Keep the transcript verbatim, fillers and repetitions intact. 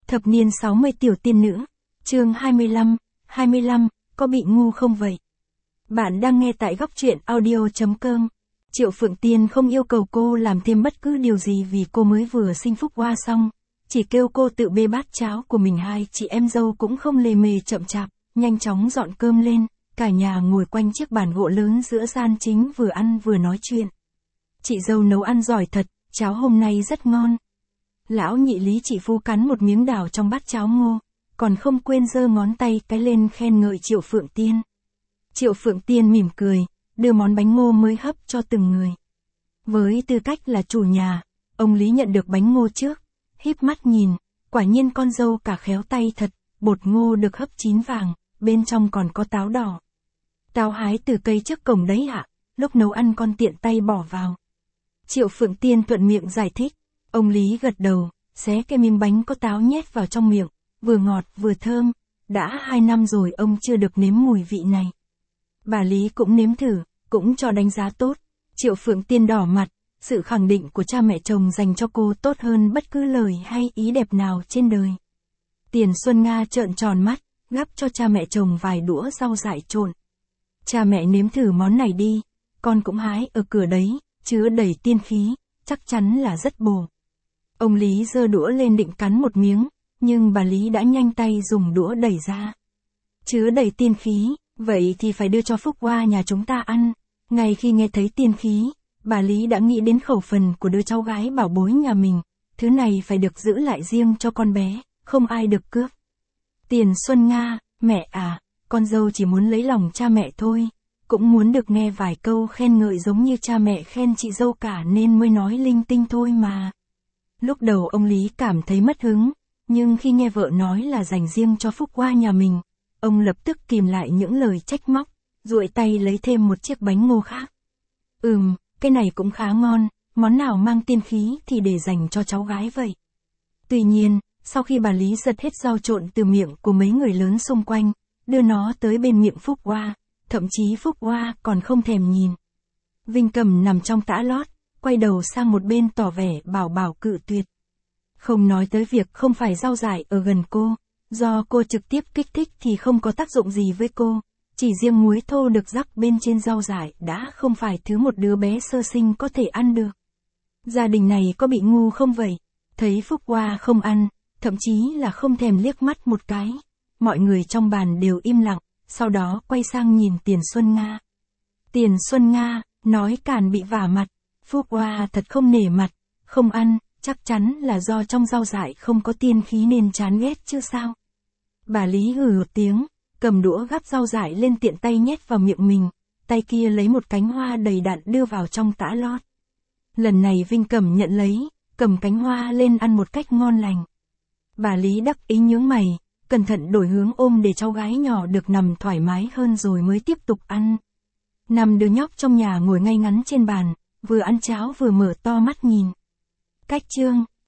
Thập niên sáu mươi tiểu tiên nữ, chương hai mươi lăm, hai mươi lăm, có bị ngu không vậy? Bạn đang nghe tại góc truyện audio.com. Triệu Phượng Tiên không yêu cầu cô làm thêm bất cứ điều gì vì cô mới vừa sinh Phúc Hoa xong, chỉ kêu cô tự bê bát cháo của mình. Hai chị em dâu cũng không lề mề chậm chạp, nhanh chóng dọn cơm lên, cả nhà ngồi quanh chiếc bàn gỗ lớn giữa gian chính vừa ăn vừa nói chuyện. Chị dâu nấu ăn giỏi thật, cháo hôm nay rất ngon. Lão nhị Lý chị phu cắn một miếng đào trong bát cháo ngô, còn không quên giơ ngón tay cái lên khen ngợi Triệu Phượng Tiên. Triệu Phượng Tiên mỉm cười, đưa món bánh ngô mới hấp cho từng người. Với tư cách là chủ nhà, ông Lý nhận được bánh ngô trước, híp mắt nhìn, quả nhiên con dâu cả khéo tay thật, bột ngô được hấp chín vàng, bên trong còn có táo đỏ. Táo hái từ cây trước cổng đấy ạ, lúc nấu ăn con tiện tay bỏ vào. Triệu Phượng Tiên thuận miệng giải thích, ông Lý gật đầu, xé cái miếng bánh có táo nhét vào trong miệng, vừa ngọt vừa thơm, đã hai năm rồi ông chưa được nếm mùi vị này. Bà Lý cũng nếm thử, cũng cho đánh giá tốt. Triệu Phượng Tiên đỏ mặt, sự khẳng định của cha mẹ chồng dành cho cô tốt hơn bất cứ lời hay ý đẹp nào trên đời. Tiền Xuân Nga trợn tròn mắt, gắp cho cha mẹ chồng vài đũa rau dại trộn. Cha mẹ nếm thử món này đi, con cũng hái ở cửa đấy, chứa đầy tiên khí, chắc chắn là rất bổ. Ông Lý giơ đũa lên định cắn một miếng, nhưng bà Lý đã nhanh tay dùng đũa đẩy ra. Chứa đầy tiên khí, vậy thì phải đưa cho Phúc Hoa nhà chúng ta ăn. Ngay khi nghe thấy tiên khí, bà Lý đã nghĩ đến khẩu phần của đứa cháu gái bảo bối nhà mình, thứ này phải được giữ lại riêng cho con bé, không ai được cướp. Tiền Xuân Nga, mẹ à, con dâu chỉ muốn lấy lòng cha mẹ thôi, cũng muốn được nghe vài câu khen ngợi giống như cha mẹ khen chị dâu cả nên mới nói linh tinh thôi mà. Lúc đầu ông Lý cảm thấy mất hứng, nhưng khi nghe vợ nói là dành riêng cho Phúc Hoa nhà mình, ông lập tức kìm lại những lời trách móc, duỗi tay lấy thêm một chiếc bánh ngô khác. Ừm, cái này cũng khá ngon, món nào mang tiên khí thì để dành cho cháu gái vậy. Tuy nhiên, sau khi bà Lý giật hết rau trộn từ miệng của mấy người lớn xung quanh, đưa nó tới bên miệng Phúc Hoa, thậm chí Phúc Hoa còn không thèm nhìn. Vinh Cầm nằm trong tã lót, quay đầu sang một bên tỏ vẻ bảo bảo cự tuyệt. Không nói tới việc không phải rau dại ở gần cô, do cô trực tiếp kích thích thì không có tác dụng gì với cô, chỉ riêng muối thô được rắc bên trên rau dại đã không phải thứ một đứa bé sơ sinh có thể ăn được. Gia đình này có bị ngu không vậy? Thấy Phúc Hoa không ăn, thậm chí là không thèm liếc mắt một cái, mọi người trong bàn đều im lặng, sau đó quay sang nhìn Tiền Xuân Nga. Tiền Xuân Nga, nói càn bị vả mặt, Phúc Hoa thật không nể mặt, không ăn, chắc chắn là do trong rau dại không có tiên khí nên chán ghét chứ sao. Bà Lý hừ một tiếng, cầm đũa gắp rau dại lên tiện tay nhét vào miệng mình, tay kia lấy một cánh hoa đầy đặn đưa vào trong tã lót. Lần này Vinh Cẩm nhận lấy, cầm cánh hoa lên ăn một cách ngon lành. Bà Lý đắc ý nhướng mày, cẩn thận đổi hướng ôm để cháu gái nhỏ được nằm thoải mái hơn rồi mới tiếp tục ăn. Năm đứa nhóc trong nhà ngồi ngay ngắn trên bàn, vừa ăn cháo vừa mở to mắt nhìn. Cách chương